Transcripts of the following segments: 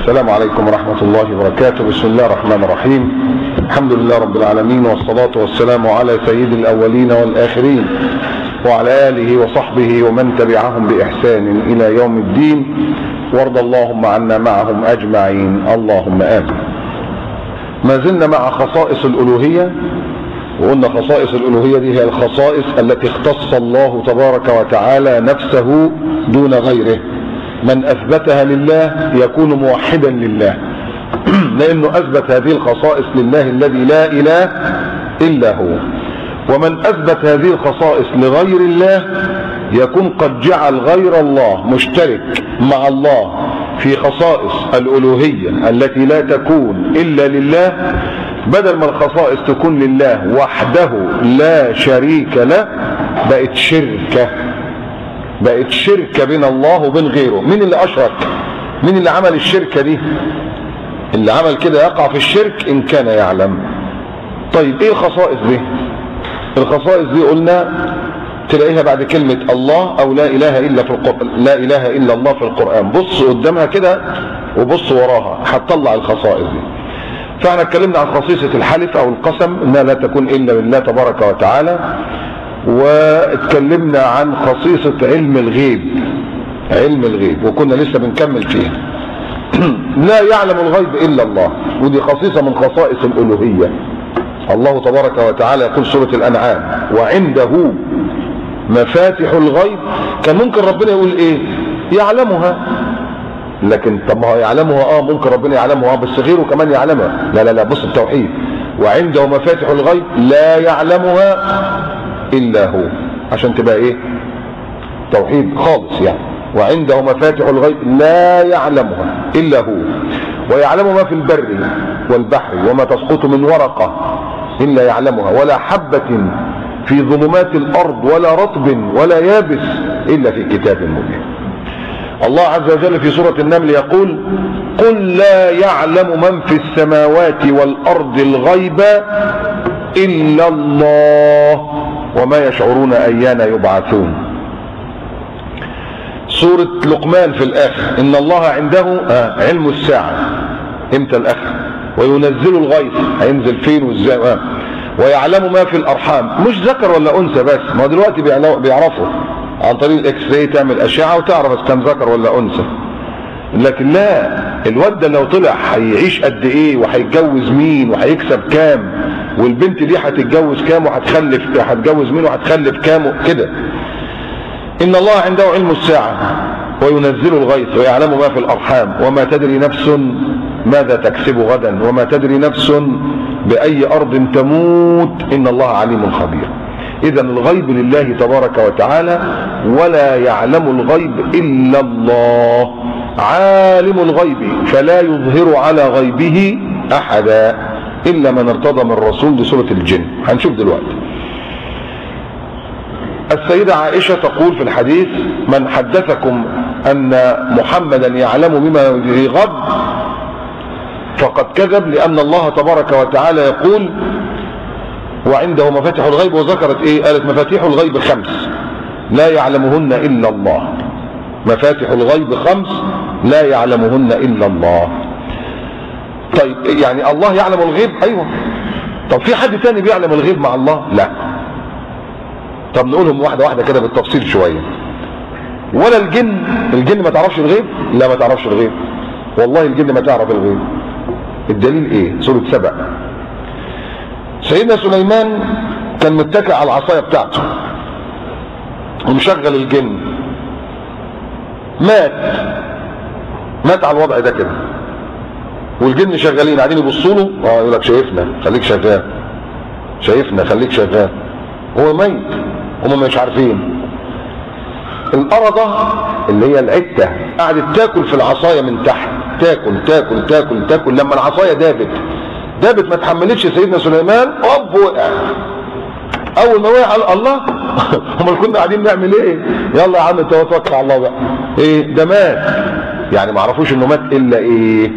السلام عليكم ورحمة الله وبركاته. بسم الله الرحمن الرحيم. الحمد لله رب العالمين، والصلاة والسلام على سيد الأولين والآخرين وعلى آله وصحبه ومن تبعهم بإحسان إلى يوم الدين، وارض اللهم عنا معهم أجمعين، اللهم آمين. ما زلنا مع خصائص الألوهية، وقلنا خصائص الألوهية دي هي الخصائص التي اختص الله تبارك وتعالى نفسه دون غيره. من أثبتها لله يكون موحدا لله، لأنه أثبت هذه الخصائص لله الذي لا إله إلا هو. ومن أثبت هذه الخصائص لغير الله يكون قد جعل غير الله مشترك مع الله في خصائص الألوهية التي لا تكون إلا لله، بدل ما الخصائص تكون لله وحده لا شريك له بقت شركة بين الله وبين غيره. مين اللي أشرك؟ مين اللي عمل الشركة دي؟ اللي عمل كده يقع في الشرك إن كان يعلم. طيب إيه الخصائص دي؟ الخصائص دي قلنا تلاقيها بعد كلمة الله أو لا إله إلا في القرآن، لا إله إلا الله في القرآن. بص قدامها كده وبص وراها هتطلع الخصائص دي. فاحنا اتكلمنا عن خصيصة الحلف أو القسم إنها لا تكون إلا بالله تبارك وتعالى، واتكلمنا عن خصيصة علم الغيب وكنا لسه بنكمل فيها. لا يعلم الغيب إلا الله، ودي خصيصة من خصائص الألوهية. الله تبارك وتعالى يقول سورة الأنعام وعنده مفاتح الغيب. كان ممكن ربنا يقول ايه؟ يعلمها، لكن طب ما هو يعلمها ممكن ربنا يعلمها بس غيره كمان يعلمها. لا بص التوحيد، وعنده مفاتح الغيب لا يعلمها إلا هو، عشان تبقى ايه؟ توحيد خالص يعني. وعنده مفاتح الغيب لا يعلمها إلا هو، ويعلم ما في البر والبحر وما تسقط من ورقة إلا يعلمها، ولا حبة في ظلمات الأرض ولا رطب ولا يابس إلا في كتاب مبين. الله عز وجل في سورة النمل يقول قل لا يعلم من في السماوات والأرض الغيب إلا الله وما يشعرون أيان يبعثون. سورة لقمان في الآخر إن الله عنده علم الساعة، امتى الآخر، وينزل الغيث، هينزل فين وازاي، ويعلم ما في الأرحام، مش ذكر ولا أنثى بس، ما دلوقتي بيعرفوا عن طريق الإكس راي، تعمل أشعة وتعرف إذا كان ذكر ولا أنثى. لكن لا، الواد ده لو طلع هيعيش قد إيه وهيتجوز مين وهيكسب كام، والبنت دي هتتجوز كام هتجوز مين وهتخلف كام كده. إن الله عنده علم الساعة وينزل الغيث ويعلم ما في الأرحام وما تدري نفس ماذا تكسب غدا وما تدري نفس بأي أرض تموت إن الله عليم خبير. إذن الغيب لله تبارك وتعالى، ولا يعلم الغيب إلا الله. عالم الغيب فلا يظهر على غيبه أحدا إلا من ارتضى من رسول. دي سورة الجن، هنشوف دلوقتي. السيدة عائشة تقول في الحديث من حدثكم أن محمدا يعلم بما يجري غد فقد كذب، لأن الله تبارك وتعالى يقول وعنده مفاتيح الغيب، وذكرت ايه؟ قالت مفاتيح الغيب 5 لا يعلمهن إلا الله. مفاتيح الغيب 5 لا يعلمهن إلا الله. طيب يعني الله يعلم الغيب؟ أيوة. طب في حد تاني بيعلم الغيب مع الله؟ لا. طب نقولهم واحدة واحدة كده بالتفصيل شوية. ولا الجن ما تعرفش الغيب؟ لا ما تعرفش الغيب، والله الجن ما تعرف الغيب. الدليل ايه؟ سورة سبأ. سيدنا سليمان كان متكئ على العصاية بتاعته ومشغل الجن، مات على الوضع ده كده، والجن شغالين قاعدين يبصوا له، يقول لك شايفنا خليك شغال، شايفنا خليك شغال، هو ميت، هم مش عارفين. القردة اللي هي العتة قعدت تاكل في العصاية من تحت، تاكل لما العصاية دابت ما تحملتش سيدنا سليمان، وقع. اول ما وقع قال الله هم كنا قاعدين نعمل ايه؟ يلا يا عم توكل على الله بقى. ايه ده؟ مات. يعني ما عرفوش انه مات الا ايه؟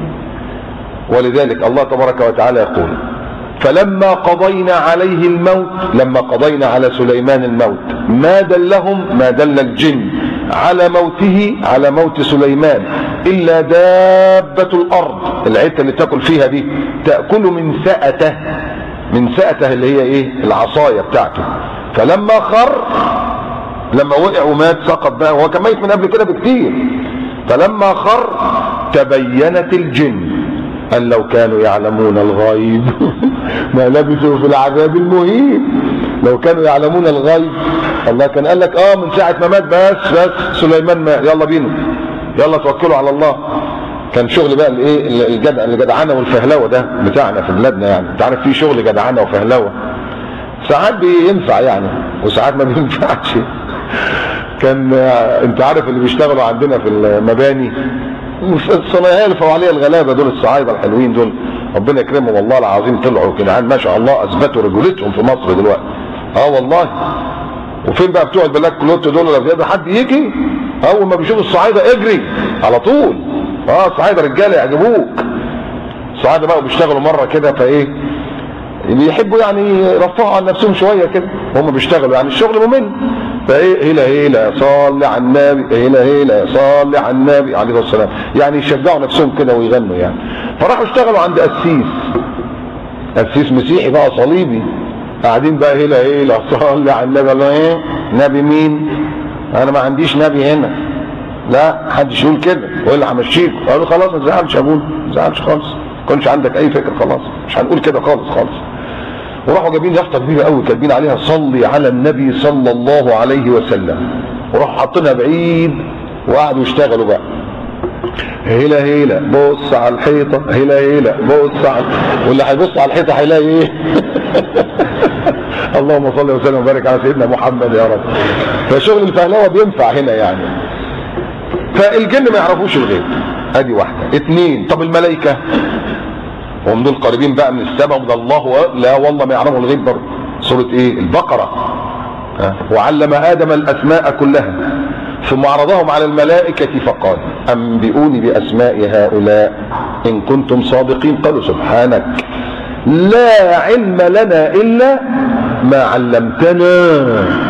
ولذلك الله تبارك وتعالى يقول فلما قضينا عليه الموت، لما قضينا على سليمان الموت ما دل الجن على موت سليمان الا دابة الارض، العتة اللي تاكل فيها دي، تأكل من سأته اللي هي ايه؟ العصاية بتاعته. فلما خر، لما وقع ومات سقط بقى، وهو كان ميت من قبل كده بكتير، فلما خر تبينت الجن ان لو كانوا يعلمون الغيب ما لبثوا في العذاب المهين. لو كانوا يعلمون الغيب، الله كان قال لك من ساعة ما مات بس سليمان مات، يلا بينا، يلا توكلوا على الله. كان شغل بقى الايه؟ الجدعنه والفهلوه ده بتاعنا في بلادنا، يعني انت عارف في شغل جدعنه وفهلوه ساعات بينفع يعني وساعات ما بينفعش. كان انت عارف اللي بيشتغلوا عندنا في المباني، الصنايعيه الفوعليه الغلابه دول، الصعايده الحلوين دول، ربنا يكرمهم والله العظيم، طلعوا كده ما شاء الله، اثبتوا رجولتهم في مصر دلوقتي. والله. وفين بقى بتوع البلاك كلوت دول؟ ولا حد يجي اول ما بيشوف الصعايده اجري على طول. الصعايده رجاله يعجبوك. الصعايده بقى بيشتغلوا مره كده، فايه بيحبوا يعني يرفعوا عن نفسهم شويه كده، هم بيشتغلوا يعني الشغل ممل، فايه هيلا صلي على النبي، هيلا صلي على النبي عليه الصلاه والسلام، يعني يشجعوا نفسهم كده ويغنوا يعني. فراحوا اشتغلوا عند قسيس مسيحي بقى صليبي، قاعدين بقى هيلا صلي على النبي. الله ايه؟ نبي مين؟ انا ما عنديش نبي هنا. لا محدش يقول كده، والا همشيك. قالوا خلاص ما تزعلش يا ابونا، ما تزعلش خالص، ما تكونش عندك اي فكر، خلاص مش هنقول كده خالص. وراحوا جايبين يافطه كبيره قوي كاتبين عليها صلي على النبي صلى الله عليه وسلم، وراحوا حاطينها بعيد وقعدوا يشتغلوا بقى. هيلا بص على الحيطه، هيلا بص على، واللي هيبص على الحيطه هيلاقي ايه؟ اللهم صل وسلم وبارك على سيدنا محمد يا رب. فشغل الفهلوه بينفع هنا يعني. فالجن ما يعرفوش الغيب، ادي واحده. 2، طب الملائكه هم دول قريبين بقى من السماء ومن الله، لا والله ما يعرفوا الغيب برضه. سوره ايه؟ البقره. وعلم ادم الاسماء كلها ثم عرضهم على الملائكه فقال انبئوني باسماء هؤلاء ان كنتم صادقين. قالوا سبحانك لا علم لنا الا ما علمتنا.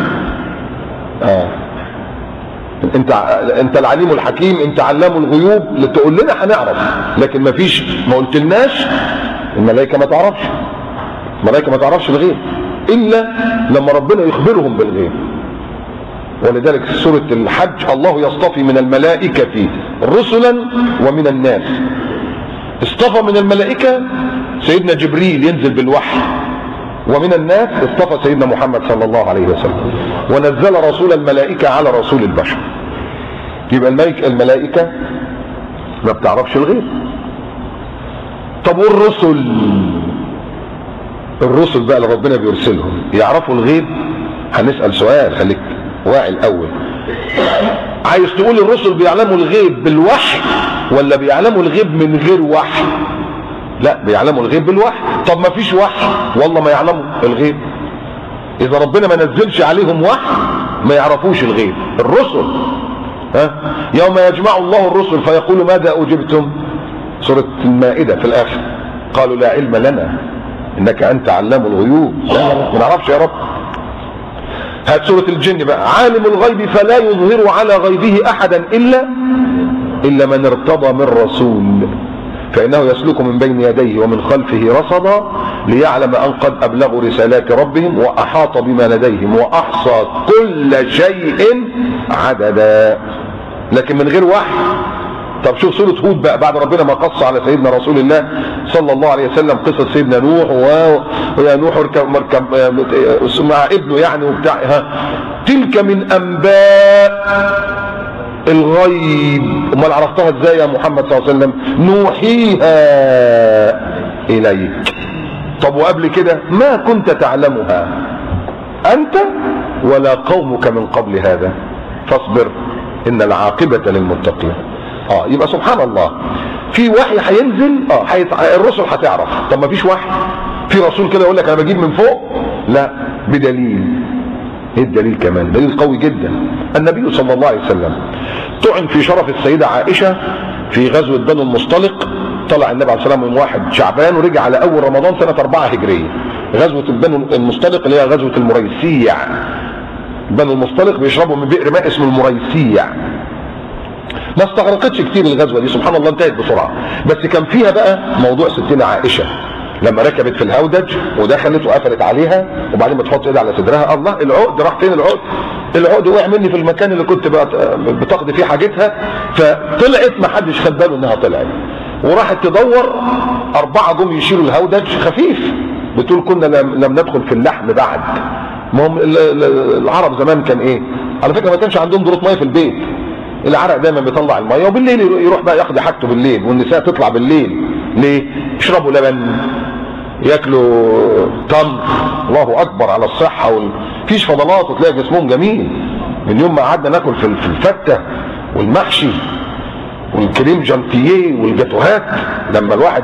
انت العليم الحكيم، انت علام الغيوب، اللي تقول لنا هنعرف، لكن ما فيش، ما قلتلناش. الملائكه ما تعرفش، الملائكه ما تعرفش الغيب الا لما ربنا يخبرهم بالغيب. ولذلك في سوره الحج الله يصطفي من الملائكه رسلا ومن الناس. اصطفى من الملائكه سيدنا جبريل ينزل بالوحي، ومن الناس اصطفى سيدنا محمد صلى الله عليه وسلم، ونزل رسول الملائكة على رسول البشر. يبقى الملائكة ما بتعرفش الغيب. طب والرسل؟ الرسل بقى اللي ربنا بيرسلهم يعرفوا الغيب؟ هنسأل سؤال، خليك واعي الأول. عايز تقول الرسل بيعلموا الغيب بالوحي ولا بيعلموا الغيب من غير وحي؟ لا، بيعلموا الغيب بالوحي. طب ما فيش وحي، والله ما يعلموا الغيب. اذا ربنا ما نزلش عليهم وحي ما يعرفوش الغيب. الرسل يوم يجمع الله الرسل فيقول ماذا اجبتم؟ سورة المائدة في الاخر قالوا لا علم لنا انك انت علام الغيوب. لا ما نعرفش يا رب. هات سورة الجن بقى، عالم الغيب فلا يظهر على غيبه احدا الا من ارتضى من رسول فإنه يسلك من بين يديه ومن خلفه رصدا ليعلم أن قد أبلغوا رسالات ربهم وأحاط بما لديهم وأحصى كل شيء عددا. لكن من غير وحي. طب شوف سورة هود بقى، بعد ربنا ما قص على سيدنا رسول الله صلى الله عليه وسلم قصة سيدنا نوح ويا نوح مركب مع ابنه يعني وبتاع، تلك من أنباء الغيب. امال عرفتها ازاي يا محمد صلى الله عليه وسلم؟ نوحيها اليك. طب وقبل كده ما كنت تعلمها انت ولا قومك من قبل هذا فاصبر ان العاقبة للمتقين. يبقى سبحان الله في وحي هينزل، الرسل هتعرف. طب ما فيش وحي، في رسول كده يقول لك انا بجيب من فوق؟ لا، بدليل. ايه الدليل كمان؟ دليل قوي جدا. النبي صلى الله عليه وسلم طعن في شرف السيدة عائشة في غزوة بنو المصطلق. طلع النبي عليه الصلاة والسلام يوم 1 شعبان ورجع على اول رمضان سنة 4 هجرية. غزوة بنو المصطلق اللي هي غزوة المريسيع، بنو المصطلق بيشربوا من بئر ماء اسمه المريسيع. ما استغرقتش كتير الغزوه دي سبحان الله، انتهت بسرعه. بس كان فيها بقى موضوع ستنا عائشه لما ركبت في الهودج ودخلت وقفلت عليها وبعدين بتحط ايدها على صدرها، الله العقد راح فين؟ العقد وقع مني في المكان اللي كنت بتقضي فيه حاجتها. فطلعت ما حدش خد باله انها طلعت وراحت تدور. 4 جم يشيلوا الهودج خفيف. بتقول كنا لم ندخل في اللحم بعد. ما هم العرب زمان كان ايه؟ على فكره ما كانش عندهم دورة ميه في البيت. العرق دايما بيطلع الميه وبالليل يروح بقى ياخد حاجته بالليل، والنساء تطلع بالليل ليه؟ يشربوا لبن، ياكلوا تمر، الله اكبر على الصحه مفيش فضلات وتلاقي جسمهم جميل. من يوم ما قعدنا ناكل في الفته والمحشي والكريم جانتيه والجاتوهات لما الواحد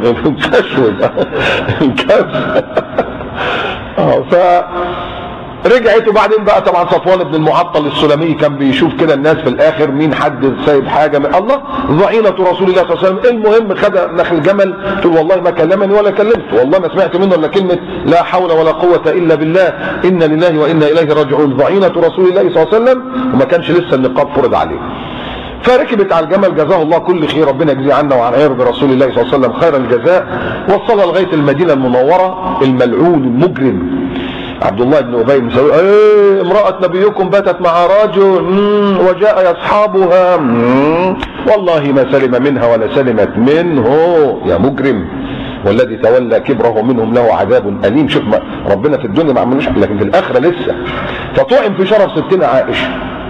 رجعت. وبعدين بقى طبعا صفوان بن المعطل السلمي كان بيشوف كده الناس في الاخر مين حد سايب حاجه من الله. ضعينه رسول الله صلى الله عليه وسلم المهم خد نخل الجمل. تقول والله ما كلمني ولا كلمت، والله ما سمعت منه الا كلمه لا حول ولا قوه الا بالله، انا لله وانا اليه راجعون. ضعينه رسول الله صلى الله عليه وسلم وما كانش لسه النقاب فرض عليه. فركبت على الجمل جزاه الله كل خير، ربنا يجزيه عنا وعن عرض رسول الله صلى الله عليه وسلم خير الجزاء. وصلها لغايه المدينه المنوره. الملعون المجرم عبد الله بن ابي بن سلول امراه نبيكم باتت مع رجل وجاء يصحابها والله ما سلم منها ولا سلمت منه يا مجرم، والذي تولى كبره منهم له عذاب اليم. شوف ربنا في الدنيا ما عملوش لكن في الاخره لسه. فطعن في شرف ستنا عائشه.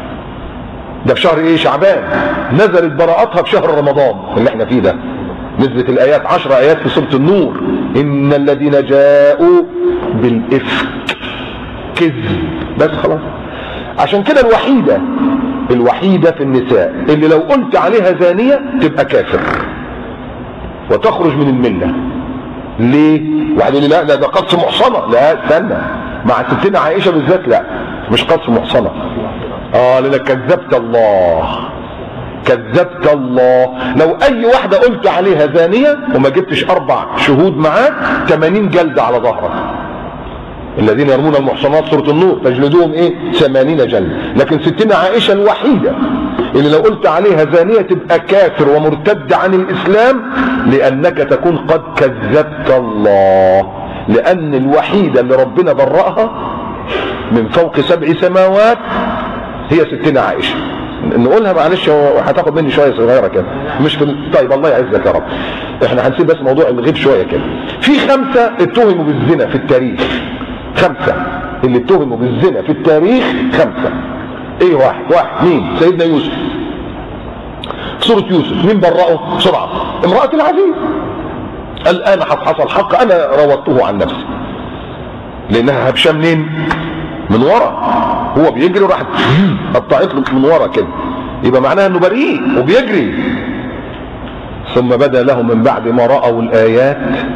ده في شهر ايه؟ شعبان. نزلت براءتها في شهر رمضان اللي احنا فيه ده. نزلت الايات 10 ايات في سوره النور. ان الذين جاءوا بالافك كذب. بس خلاص. عشان كده الوحيده في النساء اللي لو قلت عليها زانيه تبقى كافر وتخرج من المله. ليه؟ واحد يقول لي لا ده قذف محصنه. لا استنى، مع ستنا عائشه بالذات لا مش قذف محصنه. لانك كذبت الله. كذبت الله. لو اي واحده قلت عليها زانيه وما جبتش 4 شهود معاك 80 جلده على ظهرك. الذين يرمون المحصنات سوره النور تجلدوهم 80 جلده. لكن ستنا عائشه الوحيده اللي لو قلت عليها زانيه تبقى كافر ومرتد عن الاسلام، لانك تكون قد كذبت الله. لان الوحيده اللي ربنا برأها من فوق 7 سماوات هي ستنا عائشه. نقولها معلش هتاخد مني شويه صغيره كده مش في طيب الله يعزك يا رب. احنا هنسيب بس موضوع الغيب شويه كده. في 5 اتهموا بالزنا في التاريخ. 5 اللي اتهموا بالزنا في التاريخ 5. ايه؟ واحد مين؟ سيدنا يوسف. سوره يوسف مين برأه؟ بسرعه. امرأة العزيز. الان حصل حق انا راودته عن نفسي. لانها هبشه منين؟ من ورا. هو بيجري وراحت قطعت له من ورا كده، يبقى معناها انه بريء وبيجري. ثم بدا لهم من بعد ما راوا الايات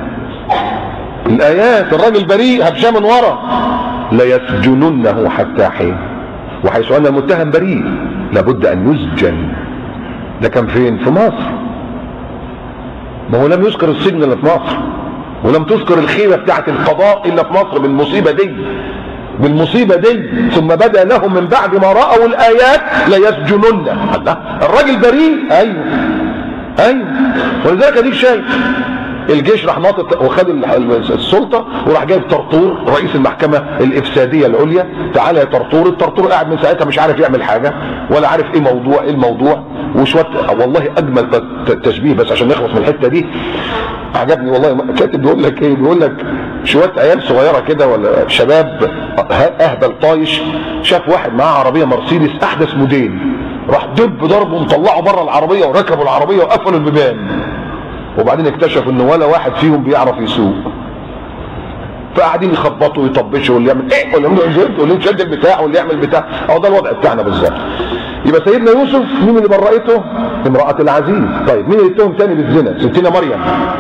الراجل بريء هبشاه من ورا ليسجننه حتى حين. وحيث ان المتهم بريء لابد ان يسجن. ده كان فين؟ في مصر. ما هو لم يذكر السجن الا في مصر، ولم تذكر الخيبه بتاعت القضاء الا في مصر بالمصيبه دي. ثم بدا لهم من بعد ما راوا الايات ليسجننه. الله، الراجل بريء. ايوه ولذلك اديك شايف الجيش راح ناطط وخد السلطه وراح جايب طرطور رئيس المحكمه الافساديه العليا. تعالى يا طرطور. الطرطور قاعد من ساعتها مش عارف يعمل حاجه ولا عارف ايه الموضوع وشويه. والله اجمل تشبيه بس عشان نخلص من الحته دي عجبني والله. كاتب بيقول لك ايه؟ بيقول لك شويه عيال صغيره كده ولا شباب اهبل طايش شاف واحد معاه عربيه مرسيدس احدث موديل، راح دب ضربه ومطلعه بره العربيه وركبوا العربيه وقفلوا البيبان. وبعدين اكتشفوا ان ولا واحد فيهم بيعرف يسوق. فقاعدين يخبطوا ويطبشوا واللي يعمل ايه واللي يعمل واللي يشد البتاع واللي يعمل بتاع. ده الوضع بتاعنا بالظبط. يبقى سيدنا يوسف مين اللي برأته؟ امرأة العزيز. طيب مين اللي اتهم تاني بالزنا؟ ستنا مريم.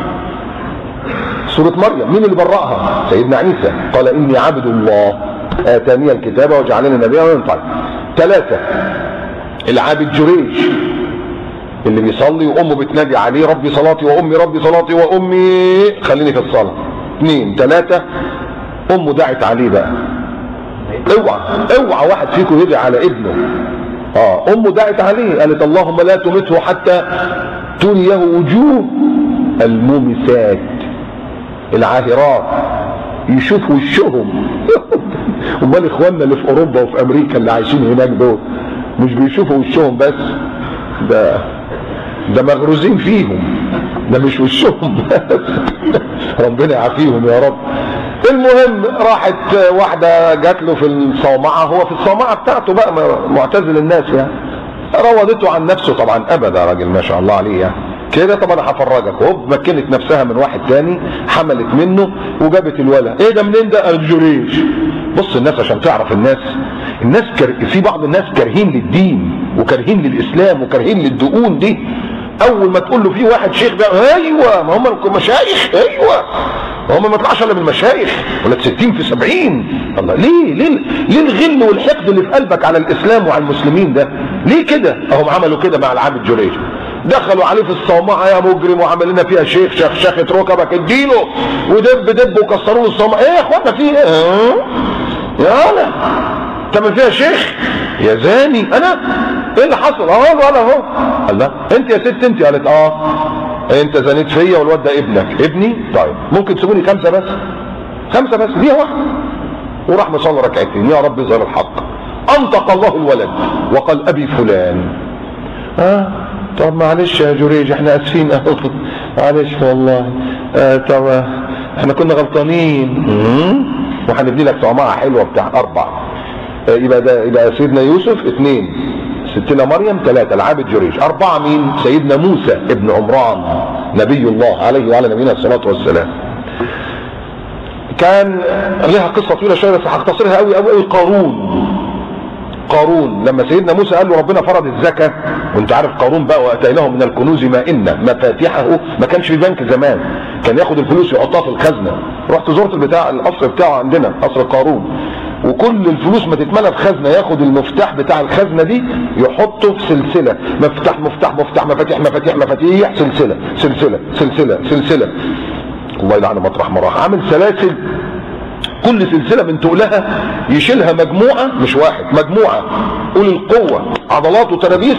سورة مريم مين اللي برأها؟ سيدنا عيسى. قال اني عبد الله اتاني الكتاب وجعلني نبيا وينفع. 3 العابد جريج اللي بيصلي وامه بتنادي عليه ربي صلاتي وامي ربي صلاتي وامي خليني في الصلاه. 2 3 امه دعت عليه بقى اوعى واحد فيكم يدعي على ابنه. امه دعت عليه قالت اللهم لا تمته حتى تريه وجوه المومسات، العاهرات، يشوف وشهم. امال اخواننا اللي في اوروبا وفي امريكا اللي عايشين هناك دول مش بيشوفوا وشهم بس، ده مغروزين فيهم، ده مش وشهم بس. ربنا يعافيهم يا رب. المهم راحت واحدة جات له في الصومعة، هو في الصومعة بتاعته بقى معتزل الناس يعني، راودته عن نفسه طبعا ابدا، راجل ما شاء الله عليه يعني كده. طب انا هفرجك. هوب مكنت نفسها من واحد تاني، حملت منه وجابت الولد. ايه ده منين ده؟ الجريج. بص الناس عشان تعرف، الناس في بعض الناس كارهين للدين وكارهين للاسلام وكارهين للدقون دي. اول ما تقول له في واحد شيخ ده، ايوه ما هم المشايخ، ايوه هم ما طلعش الا من المشايخ ولا 60 في 70. الله ليه الغل والحقد اللي في قلبك على الاسلام وعلى المسلمين ده؟ ليه كده؟ اهم عملوا كده مع العابد جريج، دخلوا عليه في الصومعه يا مجرم وعمل لنا فيها شيخ شخشخه ركبك اديله ودب وكسروا له الصومعه. ايه يا اخوانا في ايه؟ يا انا تعمل فيها شيخ يا زاني؟ انا ايه اللي حصل؟ اهو قال لا انت يا ست انت. قالت انت زنيت فيا والواد ده ابنك. ابني؟ طيب ممكن تسيبوني 5 بس، 5 بس، دي واحده. وراح مصلي ركعتين، يا رب يظهر الحق. انطق الله الولد وقال ابي فلان. طب معلش يا جريج احنا اسفين، معلش والله، طب احنا كنا غلطانين، وهنبني لك صومعه حلوه بتاع 4. يبقى سيدنا يوسف 2، ستنا مريم 3، العابد جريج 4. مين؟ سيدنا موسى ابن عمران نبي الله عليه وعلى نبينا الصلاه والسلام. كان لها قصه طويله شويه بس هختصرها قوي. قارون لما سيدنا موسى قال له ربنا فرض الزكاه، وانت عارف قارون بقى واتيناه من الكنوز ما ان مفاتيحه، ما كانش في بنك زمان، كان ياخد الفلوس يحطها في الخزنه. رحت زرت القصر بتاعه عندنا، قصر قارون، وكل الفلوس ما تتملى في خزنه ياخد المفتاح بتاع الخزنه دي يحطه في سلسله، مفتاح مفاتيح سلسله. الله يلعن مطرح ما راح، عامل سلاسل، كل سلسله من تقلها يشيلها مجموعه، مش واحد، مجموعه قول القوه، عضلات وترابيس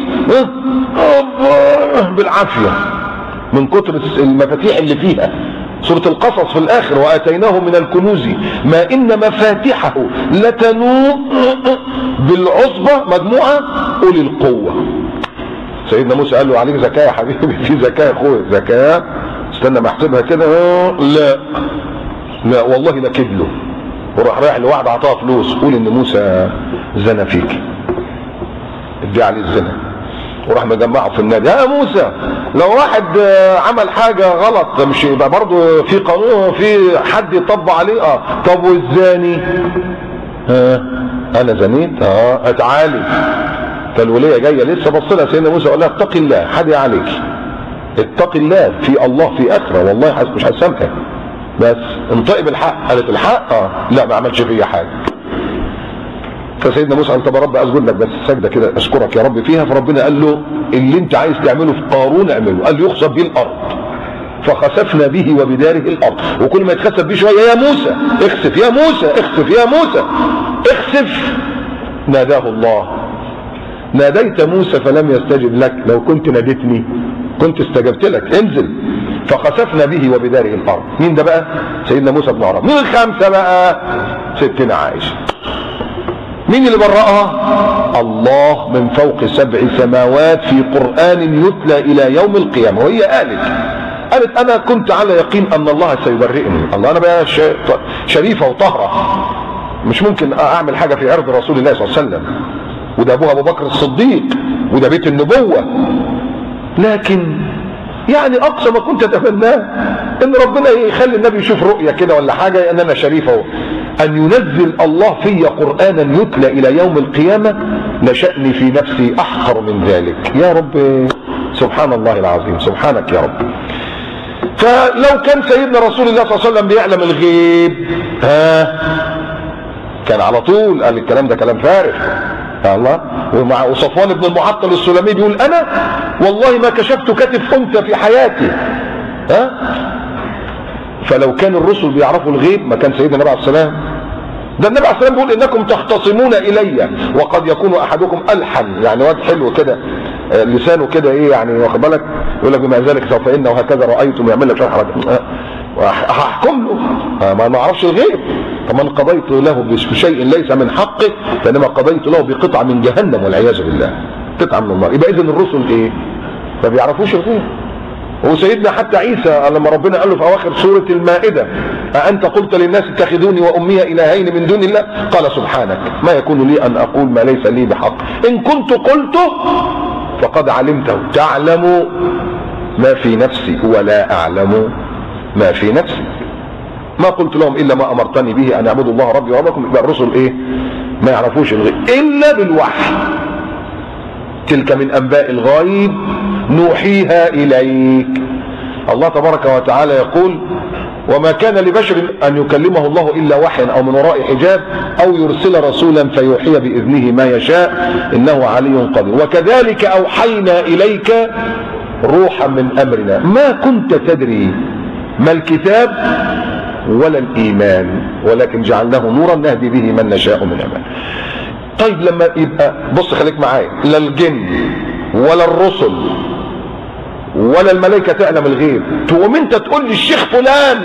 بالعافيه من كتر المفاتيح اللي فيها. سورة القصص في الاخر واتيناه من الكنوز ما ان مفاتحه لتنوء بالعصبة، مجموعة اولي القوة. سيدنا موسى قال له عليك زكاة يا حبيبي؟ في زكاة يا اخويا؟ زكاة؟ استنى ما احسبها كده. لا والله نكد له. وراح رايح لواحد اعطاه فلوس، قول ان موسى زنى فيك، ادي عليه الزنا. وراح مجمعه في النادي، يا موسى لو واحد عمل حاجة غلط مش يبقى برضه في قانون، في حد يطبق عليه؟ طب والزاني؟ انا زنيت؟ اتعالي. فالولية جاية لسه بص لها سيدنا موسى قال لها اتقي الله، حدي عليك، اتقي الله، في الله في اخره والله مش هسامحك، بس انطقي بالحق. قالت الحق؟ لا ما عملش فيا حاجة. فسيدنا موسى قال طب يا رب اسجد لك بس سجده كده اشكرك يا رب فيها. فربنا قال له اللي انت عايز تعمله في قارون اعمله. قال له يخسف به الارض، فخسفنا به وبداره الارض. وكل ما يتخسف به شويه يا موسى اخسف، يا موسى اخسف، يا موسى اخسف. ناداه الله، ناديت موسى فلم يستجب لك، لو كنت ناديتني كنت استجبت لك، انزل. فخسفنا به وبداره الارض. مين ده بقى؟ سيدنا موسى بن عمران. مين الخمسه بقى؟ ستنا عائشه. مين اللي برأها؟ الله من فوق 7 سماوات في قرآن يتلى إلى يوم القيامة. وهي قالت أنا كنت على يقين أن الله سيبرئني. الله أنا بقى شريفة وطهرة، مش ممكن أعمل حاجة في عرض رسول الله صلى الله عليه وسلم، وده أبوها أبو بكر الصديق، وده بيت النبوة. لكن يعني أقصى ما كنت أتمناه إن ربنا يخلي النبي يشوف رؤية كده ولا حاجة أن أنا شريفة، أن ينزل الله في قرآنا يتلى إلى يوم القيامة، لشأني في نفسي أحقر من ذلك. يا رب سبحان الله العظيم، سبحانك يا رب. فلو كان سيدنا رسول الله صلى الله عليه وسلم بيعلم الغيب كان على طول قال الكلام ده كلام فارغ. الله. ومع صفوان بن المعطل السلمي بيقول أنا والله ما كشفت كتف أنثى في حياتي. فلو كان الرسل بيعرفوا الغيب ما كان سيدنا النبي عليه السلام ده النبي عليه الصلاه والسلام بيقول انكم تختصمون الي وقد يكون احدكم الحن، يعني واد حلو كده لسانه كده ايه يعني واخد بالك، يقول لك بما ذلك سوف ان وهكذا رايتم يعمل لك شرح هحكم له ما اعرفش الغيب. فمن قضيت له بشيء ليس من حقه فانما قضيت له بقطعه من جهنم والعياذ بالله، قطعه من النار. يبقى اذا الرسل ايه؟ ما بيعرفوش الغيب. وسيدنا حتى عيسى لما ربنا قال له في اواخر سوره المائده أأنت قلت للناس اتخذوني وامي الهين من دون الله قال سبحانك ما يكون لي ان اقول ما ليس لي بحق ان كنت قلته فقد علمته تعلم ما في نفسي ولا اعلم ما في نفسي ما قلت لهم الا ما امرتني به ان اعبدوا الله ربي وربكم. يبقى الرسل ايه؟ ما يعرفوش الغيب الا بالوحي. تلك من انباء الغيب نوحيها اليك. الله تبارك وتعالى يقول وما كان لبشر ان يكلمه الله الا وحيا او من وراء حجاب او يرسل رسولا فيوحي باذنه ما يشاء انه علي قدير. وكذلك اوحينا اليك روحا من امرنا ما كنت تدري ما الكتاب ولا الايمان ولكن جعلناه نورا نهدي به من نشاء من عبادنا. طيب لما يبقى بص خليك معايا، لا الجن ولا الرسل ولا الملائكه تعلم الغيب، تقوم انت تقول لي الشيخ فلان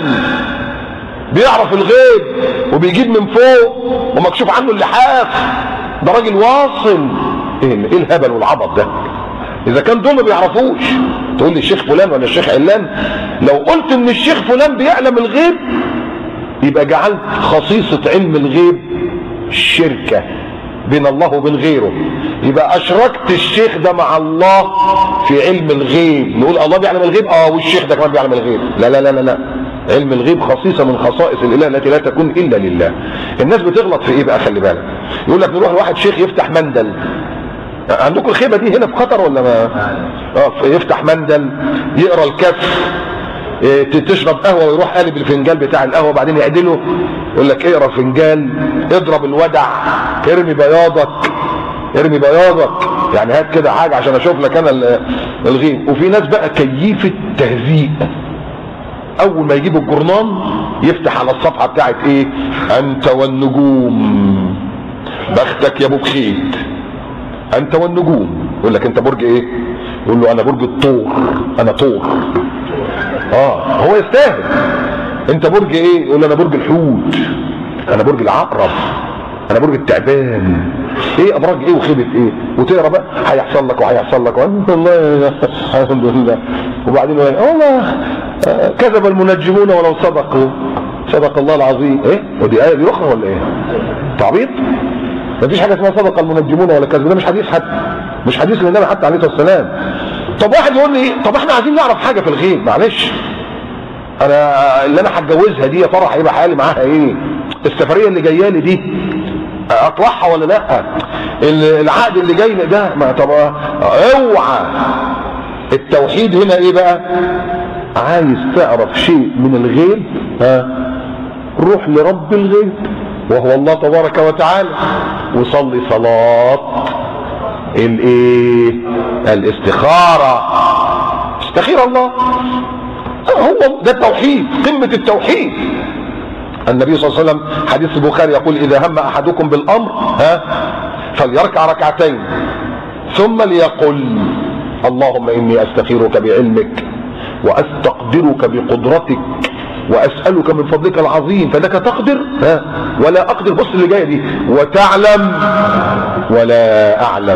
بيعرف الغيب وبيجيب من فوق ومكشوف عنه اللحاف، ده راجل واصل. ايه الهبل والعبط ده؟ اذا كان دول ما بيعرفوش تقول لي الشيخ فلان ولا الشيخ علان. لو قلت ان الشيخ فلان بيعلم الغيب يبقى جعلت خصيصه علم الغيب شركه بين الله وبين غيره، يبقى اشركت الشيخ ده مع الله في علم الغيب. نقول الله بيعلم الغيب والشيخ ده كمان بيعلم الغيب. لا لا لا لا، علم الغيب خصيصه من خصائص الاله التي لا تكون الا لله. الناس بتغلط في ايه بقى؟ خلي بالك، يقول لك نروح لواحد شيخ يفتح مندل. عندكم الخيبه دي هنا في قطر ولا ما؟ يفتح مندل يقرا الكف، تشرب قهوه ويروح قالب الفنجان بتاع القهوه وبعدين يعدله، يقول لك اقرا فنجان، اضرب الودع، ارمي بياضك ارمي بياضك، يعني هات كده حاجه عشان اشوف لك انا الغيب. وفي ناس بقى كيفه تهزيء، اول ما يجيب الجرنان يفتح على الصفحه بتاعت ايه؟ انت والنجوم بختك يا ابو بخيت، انت والنجوم. يقول لك انت برج ايه؟ يقول له انا برج الطور، انا طور. هو يستاهل. انت برج ايه؟ يقول له انا برج الحوت، انا برج العقرب، انا برج التعبان. ايه ابراج ايه وخيبه ايه؟ وتقرا بقى هيحصل لك وهيحصل لك وانت الله الحمد لله. وبعدين والله كذب المنجمون ولو صدقوا صدق الله العظيم. ايه ودي ايه دي اخرى ولا ايه؟ تعبيط. مفيش حاجه اسمها صدق المنجمون ولا كذب، ده مش حديث حتى، مش حديث للنبي حتى عليه الصلاه والسلام. طب واحد يقول لي ايه؟ طب احنا عايزين نعرف حاجه في الغيب. معلش انا اللي انا هتجوزها دي يا ترى هيبقى حالي معاها ايه؟ السفريه اللي جايه لي دي اطلعها ولا لا؟ العقد اللي جاي ده ما طب اوعى. التوحيد هنا ايه بقى؟ عايز تعرف شيء من الغيب روح لرب الغيب وهو الله تبارك وتعالى وصلي صلاه الايه؟ الاستخاره. استخير الله، هو ده التوحيد، قمه التوحيد. النبي صلى الله عليه وسلم حديث البخاري يقول اذا هم احدكم بالامر فليركع ركعتين ثم ليقل اللهم اني استخيرك بعلمك واستقدرك بقدرتك واسالك من فضلك العظيم فانك تقدر ولا اقدر. بص اللي جايه دي، وتعلم ولا اعلم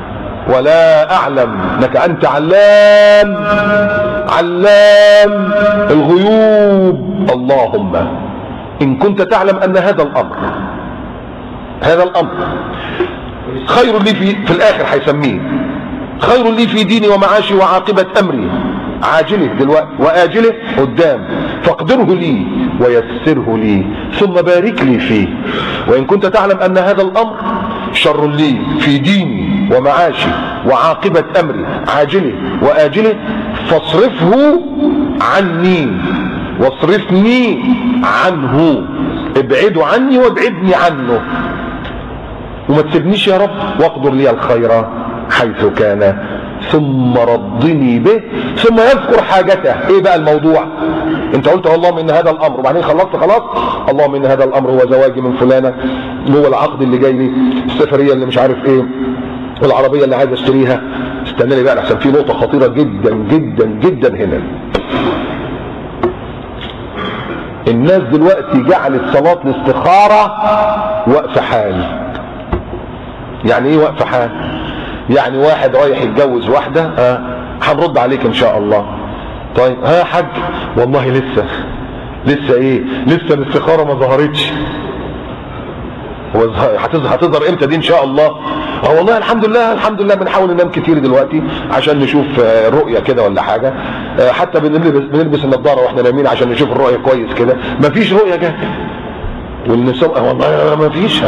ولا اعلم انك انت علام علام الغيوب. اللهم ان كنت تعلم ان هذا الامر خير لي في الاخر هيسميه خير لي في ديني ومعاشي وعاقبة امري عاجله دلوقتي واجله قدام، فاقدره لي ويسره لي ثم بارك لي فيه. وان كنت تعلم ان هذا الامر شر لي في ديني ومعاشي وعاقبة امري عاجله واجله فاصرفه عني واصرفني عنه، ابعده عني وابعدني عنه، وما تسيبنيش يا رب، واقدر لي الخير حيث كان ثم ردني به ثم يذكر حاجته. ايه بقى الموضوع؟ انت قلت اللهم ان هذا الامر وبعدين خلصت خلاص. اللهم ان هذا الامر هو زواجي من فلانه، هو العقد اللي جاي لي، السفريه اللي مش عارف ايه، العربيه اللي عايز اشتريها. استنى لي بقى لحسن في نقطه خطيره جدا جدا جدا هنا. الناس دلوقتي جعلت صلاه الاستخاره وقف حال. يعني ايه وقف حال؟ يعني واحد رايح يتجوز واحده، هنرد عليك ان شاء الله. طيب ها يا حاج، والله لسه ايه، لسه الاستخاره ما ظهرتش. هتظهر امتى دي ان شاء الله؟ والله الحمد لله بنحاول ننام كتير دلوقتي عشان نشوف الرؤيه كده ولا حاجه، حتى بنلبس النضاره واحنا نايمين عشان نشوف الرؤيه كويس كده. مفيش رؤيه جت والنساء والله مفيش.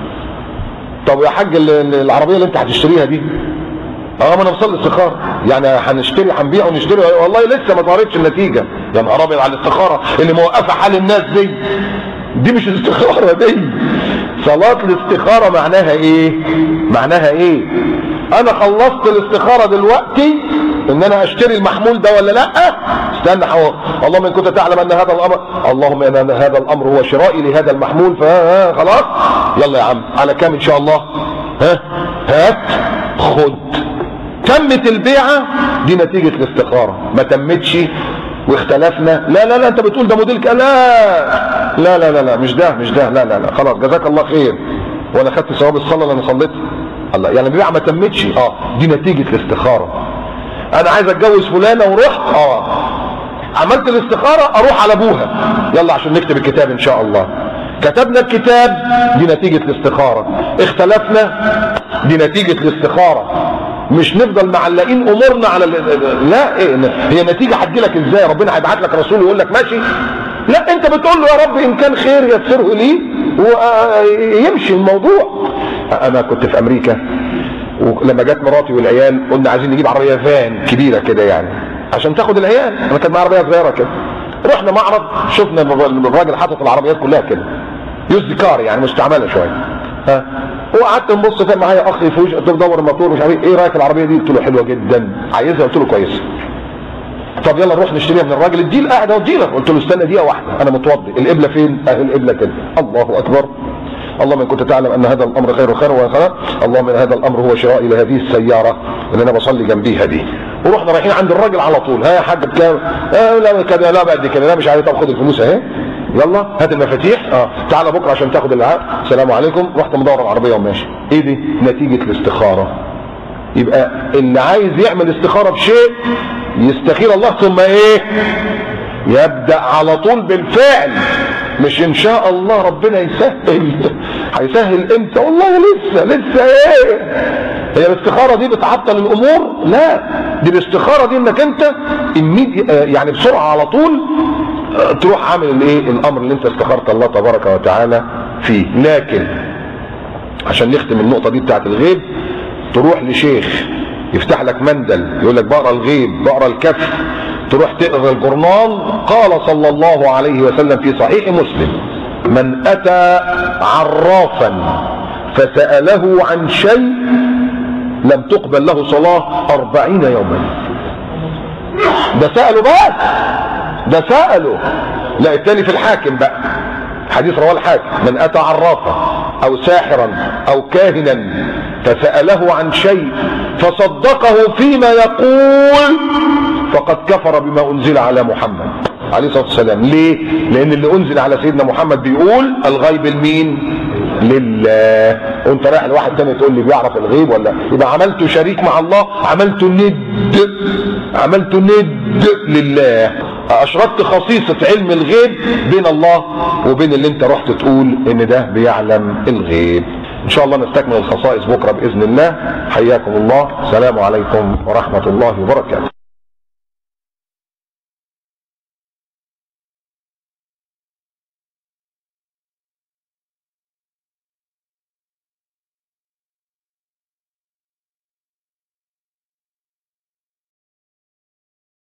طب يا حاج العربيه اللي انت هتشتريها دي، ما انا بصلي استخاره، يعني هنشتري هنبيع ونشتري، والله لسه ما ظهرتش النتيجه. يا نهار ابيض على الاستخاره اللي موقفه حال الناس دي مش الاستخاره دي. صلاه الاستخاره معناها ايه؟ معناها ايه؟ انا خلصت الاستخاره دلوقتي ان انا اشتري المحمول ده ولا لا؟ استنى اللهم ان كنت تعلم ان هذا الامر، اللهم ان هذا الامر هو شرائي لهذا المحمول، خلاص يلا يا عم على كام ان شاء الله؟ هات خد. تمت البيعه دي نتيجه الاستخاره. ما تمتش واختلفنا، لا انت بتقول ده موديل لا مش ده لا خلاص جزاك الله خير وانا خدت ثواب الصلاه اللي انا صليتها. الله يعني البيعه ما تمتش، دي نتيجه الاستخاره. انا عايز اتجوز فلانه ورحت عملت الاستخاره اروح على ابوها، يلا عشان نكتب الكتاب ان شاء الله. كتبنا الكتاب دي نتيجه الاستخاره. اختلفنا دي نتيجه الاستخاره. مش نفضل معلقين امورنا على لا، ايه هي النتيجه هتجيلك ازاي؟ ربنا هيبعت لك رسول يقول لك ماشي؟ لا، انت بتقول له يا رب ان كان خير يسره لي ويمشي الموضوع. انا كنت في امريكا ولما جت مراتي والعيال قلنا عايزين نجيب عربيه فان كبيره كده يعني عشان تاخد العيال. انا كان معايا عربيه صغيره كده. رحنا معرض شفنا الراجل حاطط العربيات كلها كده يوزد كار يعني مستعمله شويه. وقعدت نبص كان معايا اخ يفوج، قلت له دور الموتور مش عارف ايه رايك العربيه دي؟ قلت له حلوه جدا عايزها؟ قلت له كويس. طب يلا نروح نشتريها من الراجل. الديل قاعد اهو الديلر. قلت له استنى دقيقه واحده انا متوضي. القبله فين؟ القبله كده. الله اكبر. اللهم ان كنت تعلم ان هذا الامر خير وخير، اللهم ان هذا الامر هو شرائي لهذه السياره اللي انا بصلي جنبيها دي. ورحنا رايحين عند الراجل على طول. ها يا حاج بكام؟ لا كده، لا بعد كده، لا مش عارف. طب خد الفلوس اهي، يلا هات المفاتيح، تعالى بكره عشان تاخد العقد، السلام عليكم. رحت مدور العربيه وماشي. ايه دي؟ نتيجه الاستخاره. يبقى اللي عايز يعمل استخاره بشيء يستخير الله ثم ايه؟ يبدا على طول بالفعل، مش ان شاء الله ربنا يسهل. هيسهل امتى؟ والله لسه ايه؟ هي الاستخاره دي بتعطل الامور؟ لا، دي الاستخاره دي انك انت يعني بسرعه على طول تروح عامل الايه؟ الامر اللي انت استخرت الله تبارك وتعالى فيه. لكن عشان نختم النقطه دي بتاعت الغيب، تروح لشيخ يفتح لك مندل يقول لك بقرا الغيب، بقرا الكف، تروح تقرا الجورنال. قال صلى الله عليه وسلم في صحيح مسلم: من اتى عرافا فسأله عن شيء لم تقبل له صلاة 40 يوما. ده سأله بس، ده سأله. لا التاني في الحاكم بقى، حديث رواه الحاكم: من اتى عرافا او ساحرا او كاهنا فسأله عن شيء فصدقه فيما يقول فقد كفر بما انزل على محمد عليه الصلاة والسلام. ليه؟ لان اللي انزل على سيدنا محمد بيقول الغيب لمين؟ لله. وانت رايح لواحد تاني تقول لي بيعرف الغيب ولا؟ يبقى عملته شريك مع الله، عملته ند لله. اشركت خصيصة علم الغيب بين الله وبين اللي انت رحت تقول ان ده بيعلم الغيب. ان شاء الله نستكمل الخصائص بكرة باذن الله. حياكم الله. السلام عليكم ورحمة الله وبركاته.